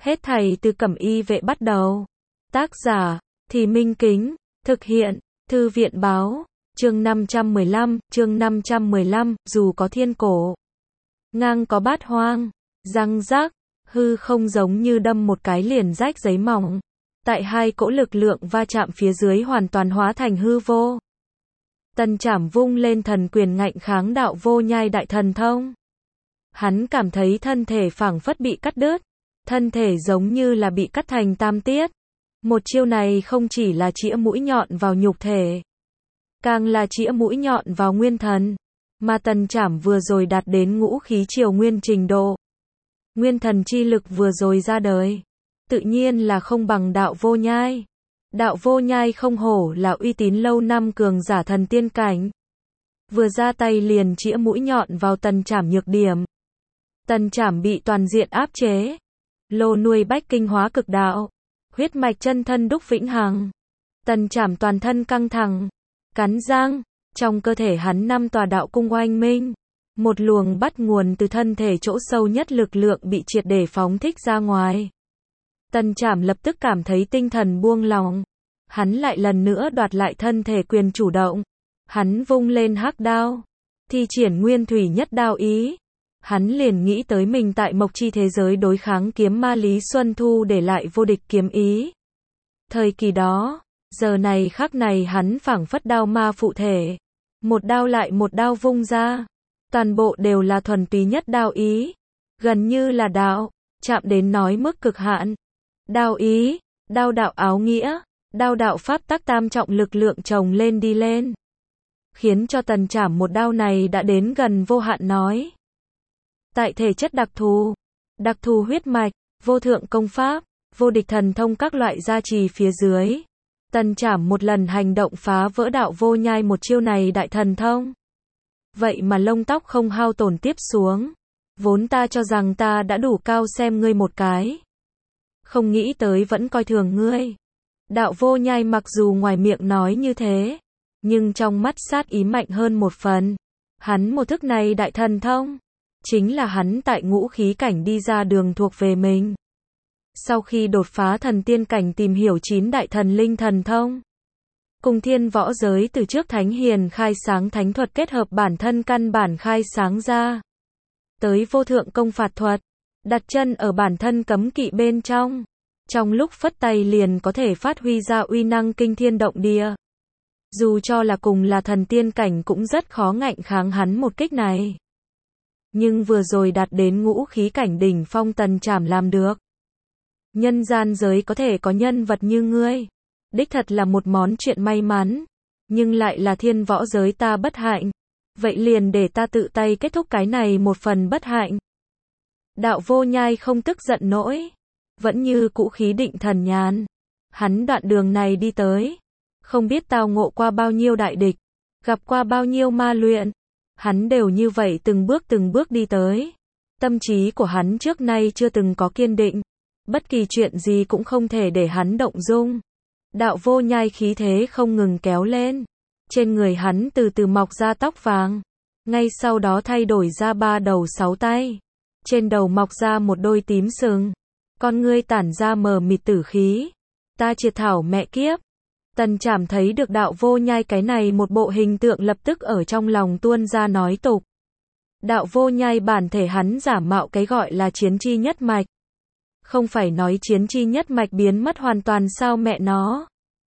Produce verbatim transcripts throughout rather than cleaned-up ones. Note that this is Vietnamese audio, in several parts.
Hết thảy từ Cẩm Y vệ bắt đầu. Tác giả, Thì Minh Kính, thực hiện, Thư viện báo, chương năm trăm mười lăm, chương năm trăm mười lăm, dù có thiên cổ, ngang có bát hoang, răng rác, hư không giống như đâm một cái liền rách giấy mỏng. Tại hai cỗ lực lượng va chạm phía dưới hoàn toàn hóa thành hư vô. Tần Trảm vung lên thần quyền ngạnh kháng đạo vô nhai đại thần thông. Hắn cảm thấy thân thể phảng phất bị cắt đứt, thân thể giống như là bị cắt thành tam tiết. Một chiêu này không chỉ là chĩa mũi nhọn vào nhục thể, càng là chĩa mũi nhọn vào nguyên thần, mà Tần Trảm vừa rồi đạt đến ngũ khí triều nguyên trình độ. Nguyên thần chi lực vừa rồi ra đời, tự nhiên là không bằng đạo vô nhai. Đạo vô nhai không hổ là uy tín lâu năm cường giả thần tiên cảnh. Vừa ra tay liền chĩa mũi nhọn vào Tần Trảm nhược điểm. Tần Trảm bị toàn diện áp chế. Lô nuôi bách kinh hóa cực đạo, huyết mạch chân thân đúc vĩnh hằng. Tần Trảm toàn thân căng thẳng, cắn răng, trong cơ thể hắn năm tòa đạo cung oanh minh. Một luồng bắt nguồn từ thân thể chỗ sâu nhất lực lượng bị triệt để phóng thích ra ngoài. Tần Trảm lập tức cảm thấy tinh thần buông lỏng. Hắn lại lần nữa đoạt lại thân thể quyền chủ động. Hắn vung lên hắc đao, thi triển nguyên thủy nhất đao ý. Hắn liền nghĩ tới mình tại mộc chi thế giới đối kháng kiếm ma Lý Xuân Thu để lại vô địch kiếm ý. Thời kỳ đó, giờ này khắc này hắn phảng phất đao ma phụ thể. Một đao lại một đao vung ra. Toàn bộ đều là thuần túy nhất đao ý. Gần như là đạo, chạm đến nói mức cực hạn. Đao ý, đao đạo áo nghĩa, đao đạo pháp tắc tam trọng lực lượng chồng lên đi lên. Khiến cho Tần Trảm một đao này đã đến gần vô hạn nói. Tại thể chất đặc thù, đặc thù huyết mạch, vô thượng công pháp, vô địch thần thông các loại gia trì phía dưới. Tần Trảm một lần hành động phá vỡ đạo vô nhai một chiêu này đại thần thông. Vậy mà lông tóc không hao tổn tiếp xuống. Vốn ta cho rằng ta đã đủ cao xem ngươi một cái. Không nghĩ tới vẫn coi thường ngươi. Đạo vô nhai mặc dù ngoài miệng nói như thế, nhưng trong mắt sát ý mạnh hơn một phần. Hắn một thức này đại thần thông, chính là hắn tại ngũ khí cảnh đi ra đường thuộc về mình. Sau khi đột phá thần tiên cảnh tìm hiểu chín đại thần linh thần thông, cùng thiên võ giới từ trước thánh hiền khai sáng thánh thuật kết hợp bản thân căn bản khai sáng ra. Tới vô thượng công phạt thuật, đặt chân ở bản thân cấm kỵ bên trong. Trong lúc phất tay liền có thể phát huy ra uy năng kinh thiên động địa. Dù cho là cùng là thần tiên cảnh cũng rất khó ngạnh kháng hắn một kích này. Nhưng vừa rồi đạt đến ngũ khí cảnh đỉnh phong Tần Trảm làm được. Nhân gian giới có thể có nhân vật như ngươi, đích thật là một món chuyện may mắn. Nhưng lại là thiên võ giới ta bất hạnh. Vậy liền để ta tự tay kết thúc cái này một phần bất hạnh. Đạo vô nhai không tức giận nổi, vẫn như cũ khí định thần nhàn. Hắn đoạn đường này đi tới, không biết tao ngộ qua bao nhiêu đại địch, gặp qua bao nhiêu ma luyện. Hắn đều như vậy từng bước từng bước đi tới. Tâm trí của hắn trước nay chưa từng có kiên định. Bất kỳ chuyện gì cũng không thể để hắn động dung. Đạo vô nhai khí thế không ngừng kéo lên. Trên người hắn từ từ mọc ra tóc vàng. Ngay sau đó thay đổi ra ba đầu sáu tay. Trên đầu mọc ra một đôi tím sừng. Con ngươi tản ra mờ mịt tử khí. Ta triệt thảo mẹ kiếp. Tần Trảm thấy được đạo vô nhai cái này một bộ hình tượng lập tức ở trong lòng tuôn ra nói tục. Đạo vô nhai bản thể hắn giả mạo cái gọi là chiến chi nhất mạch. Không phải nói chiến chi nhất mạch biến mất hoàn toàn sao mẹ nó.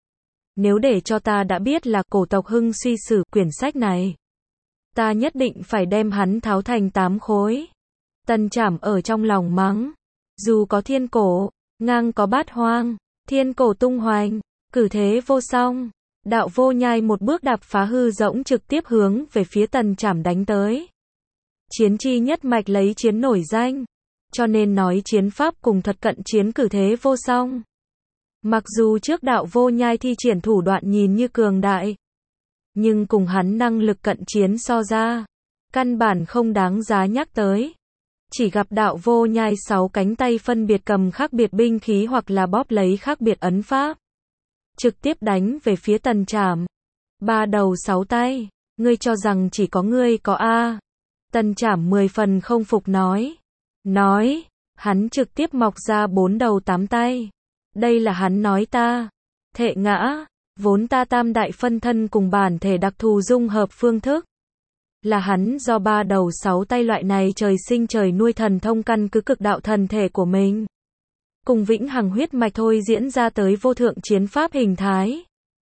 Nếu để cho ta đã biết là cổ tộc hưng suy sử quyển sách này, ta nhất định phải đem hắn tháo thành tám khối. Tần Trảm ở trong lòng mắng. Dù có thiên cổ, ngang có bát hoang, thiên cổ tung hoành, cử thế vô song. Đạo vô nhai một bước đạp phá hư rỗng trực tiếp hướng về phía Tần Trảm đánh tới. Chiến chi nhất mạch lấy chiến nổi danh, cho nên nói chiến pháp cùng thuật cận chiến cử thế vô song. Mặc dù trước đạo vô nhai thi triển thủ đoạn nhìn như cường đại, nhưng cùng hắn năng lực cận chiến so ra, căn bản không đáng giá nhắc tới. Chỉ gặp đạo vô nhai sáu cánh tay phân biệt cầm khác biệt binh khí hoặc là bóp lấy khác biệt ấn pháp. Trực tiếp đánh về phía Tần Trảm. Ba đầu sáu tay, ngươi cho rằng chỉ có ngươi có a? Tần Trảm mười phần không phục nói. Nói, Hắn trực tiếp mọc ra bốn đầu tám tay. Đây là hắn nói ta. Thệ ngã, vốn ta tam đại phân thân cùng bản thể đặc thù dung hợp phương thức. Là hắn do ba đầu sáu tay loại này trời sinh trời nuôi thần thông căn cứ cực đạo thần thể của mình. Cùng vĩnh hằng huyết mạch thôi diễn ra tới vô thượng chiến pháp hình thái.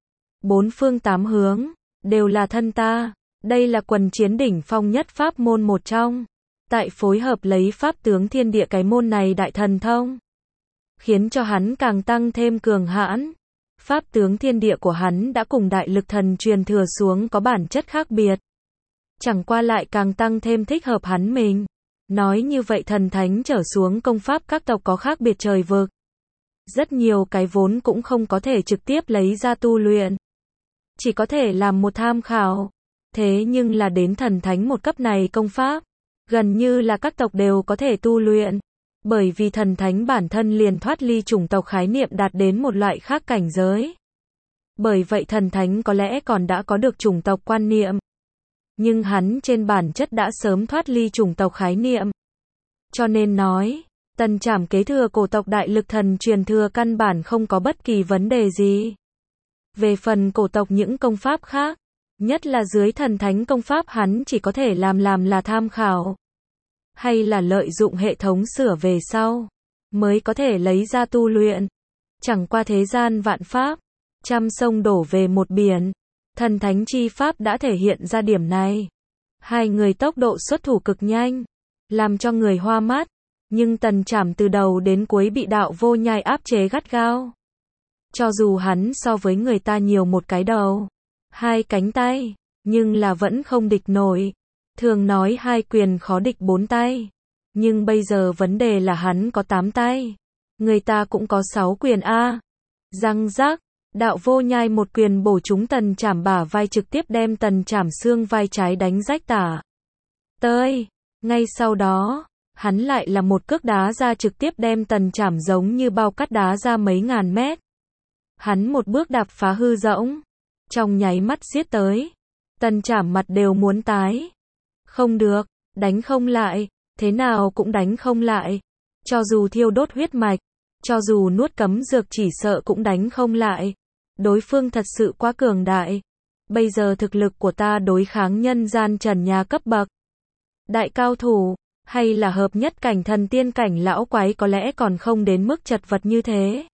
Bốn phương tám hướng, đều là thân ta. Đây là quần chiến đỉnh phong nhất pháp môn một trong. Tại phối hợp lấy pháp tướng thiên địa cái môn này đại thần thông. Khiến cho hắn càng tăng thêm cường hãn. Pháp tướng thiên địa của hắn đã cùng đại lực thần truyền thừa xuống có bản chất khác biệt. Chẳng qua lại càng tăng thêm thích hợp hắn mình. Nói như vậy thần thánh trở xuống công pháp các tộc có khác biệt trời vực. Rất nhiều cái vốn cũng không có thể trực tiếp lấy ra tu luyện. Chỉ có thể làm một tham khảo. Thế nhưng là đến thần thánh một cấp này công pháp. Gần như là các tộc đều có thể tu luyện. Bởi vì thần thánh bản thân liền thoát ly chủng tộc khái niệm đạt đến một loại khác cảnh giới. Bởi vậy thần thánh có lẽ còn đã có được chủng tộc quan niệm. Nhưng hắn trên bản chất đã sớm thoát ly chủng tộc khái niệm. Cho nên nói, Tần Trảm kế thừa cổ tộc đại lực thần truyền thừa căn bản không có bất kỳ vấn đề gì. Về phần cổ tộc những công pháp khác, nhất là dưới thần thánh công pháp hắn chỉ có thể làm làm là tham khảo. Hay là lợi dụng hệ thống sửa về sau, mới có thể lấy ra tu luyện. Chẳng qua thế gian vạn pháp, trăm sông đổ về một biển. Thần thánh chi pháp đã thể hiện ra điểm này. Hai người tốc độ xuất thủ cực nhanh, làm cho người hoa mắt. Nhưng Tần Trảm từ đầu đến cuối bị đạo vô nhai áp chế gắt gao. Cho dù hắn so với người ta nhiều một cái đầu, hai cánh tay, nhưng là vẫn không địch nổi. Thường nói hai quyền khó địch bốn tay. Nhưng bây giờ vấn đề là hắn có tám tay. Người ta cũng có sáu quyền a. Răng rác, đạo vô nhai một quyền bổ trúng Tần Trảm bả vai trực tiếp đem Tần Trảm xương vai trái đánh rách tả tơi. Ngay sau đó, hắn lại là một cước đá ra trực tiếp đem Tần Trảm giống như bao cát đá ra mấy ngàn mét. Hắn một bước đạp phá hư rỗng. Trong nháy mắt giết tới. Tần Trảm mặt đều muốn tái. Không được, đánh không lại, thế nào cũng đánh không lại. Cho dù thiêu đốt huyết mạch, cho dù nuốt cấm dược chỉ sợ cũng đánh không lại. Đối phương thật sự quá cường đại. Bây giờ thực lực của ta đối kháng nhân gian trần nhà cấp bậc. Đại cao thủ, hay là hợp nhất cảnh thần tiên cảnh lão quái có lẽ còn không đến mức chật vật như thế.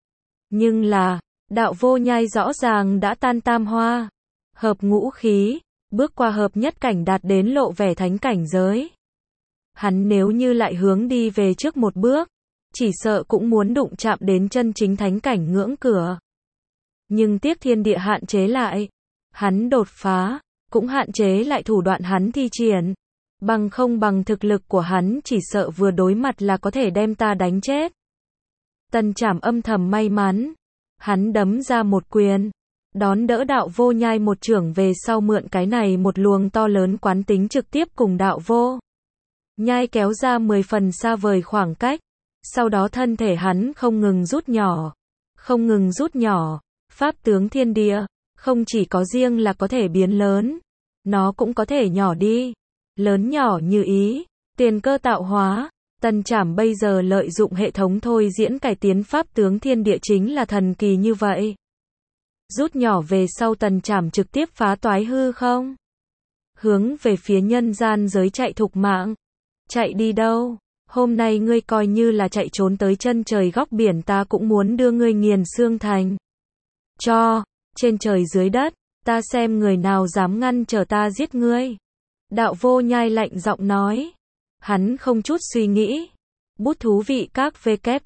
Nhưng là, đạo vô nhai rõ ràng đã tan tam hoa. Hợp ngũ khí, bước qua hợp nhất cảnh đạt đến lộ vẻ thánh cảnh giới. Hắn nếu như lại hướng đi về trước một bước, chỉ sợ cũng muốn đụng chạm đến chân chính thánh cảnh ngưỡng cửa. Nhưng tiếc thiên địa hạn chế lại. Hắn đột phá, cũng hạn chế lại thủ đoạn hắn thi triển. Bằng không bằng thực lực của hắn chỉ sợ vừa đối mặt là có thể đem ta đánh chết. Tần Trảm âm thầm may mắn. Hắn đấm ra một quyền. Đón đỡ đạo vô nhai một chưởng về sau mượn cái này một luồng to lớn quán tính trực tiếp cùng đạo vô nhai kéo ra mười phần xa vời khoảng cách. Sau đó thân thể hắn không ngừng rút nhỏ. Không ngừng rút nhỏ. Pháp tướng thiên địa, không chỉ có riêng là có thể biến lớn. Nó cũng có thể nhỏ đi. Lớn nhỏ như ý. Tiền cơ tạo hóa. Tần Trảm bây giờ lợi dụng hệ thống thôi diễn cải tiến pháp tướng thiên địa chính là thần kỳ như vậy. Rút nhỏ về sau Tần Trảm trực tiếp phá toái hư không. Hướng về phía nhân gian giới chạy thục mạng. Chạy đi đâu? Hôm nay ngươi coi như là chạy trốn tới chân trời góc biển ta cũng muốn đưa ngươi nghiền xương thành. Cho, trên trời dưới đất, ta xem người nào dám ngăn trở ta giết ngươi. Đạo vô nhai lạnh giọng nói. Hắn không chút suy nghĩ. Bút thú vị các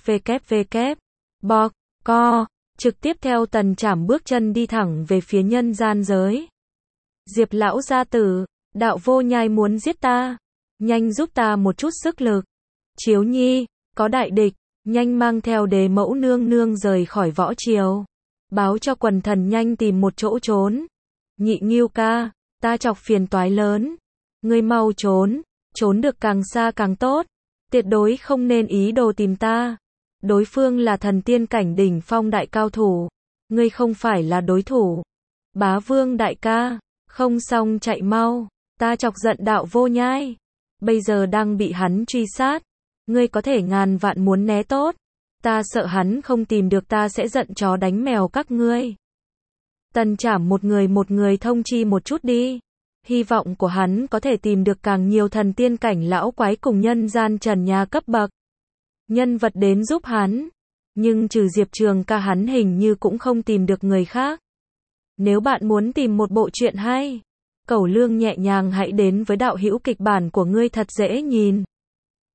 www. Bọc, co. Trực tiếp theo Tần Trảm bước chân đi thẳng về phía nhân gian giới. Diệp lão gia tử, đạo vô nhai muốn giết ta. Nhanh giúp ta một chút sức lực. Chiếu nhi, có đại địch, nhanh mang theo đế mẫu nương nương rời khỏi võ triều. Báo cho quần thần nhanh tìm một chỗ trốn. Nhị Ngưu ca, ta chọc phiền toái lớn. Ngươi mau trốn, trốn được càng xa càng tốt. Tuyệt đối không nên ý đồ tìm ta. Đối phương là thần tiên cảnh đỉnh phong đại cao thủ. Ngươi không phải là đối thủ. Bá vương đại ca, không xong chạy mau. Ta chọc giận đạo vô nhai. Bây giờ đang bị hắn truy sát. Ngươi có thể ngàn vạn muốn né tốt. Ta sợ hắn không tìm được ta sẽ giận chó đánh mèo các ngươi. Tần Trảm một người một người thông chi một chút đi. Hy vọng của hắn có thể tìm được càng nhiều thần tiên cảnh lão quái cùng nhân gian trần nhà cấp bậc. Nhân vật đến giúp hắn. Nhưng trừ Diệp Trường ca hắn hình như cũng không tìm được người khác. Nếu bạn muốn tìm một bộ truyện hay, Cẩu Lương nhẹ nhàng hãy đến với đạo hữu kịch bản của ngươi thật dễ nhìn.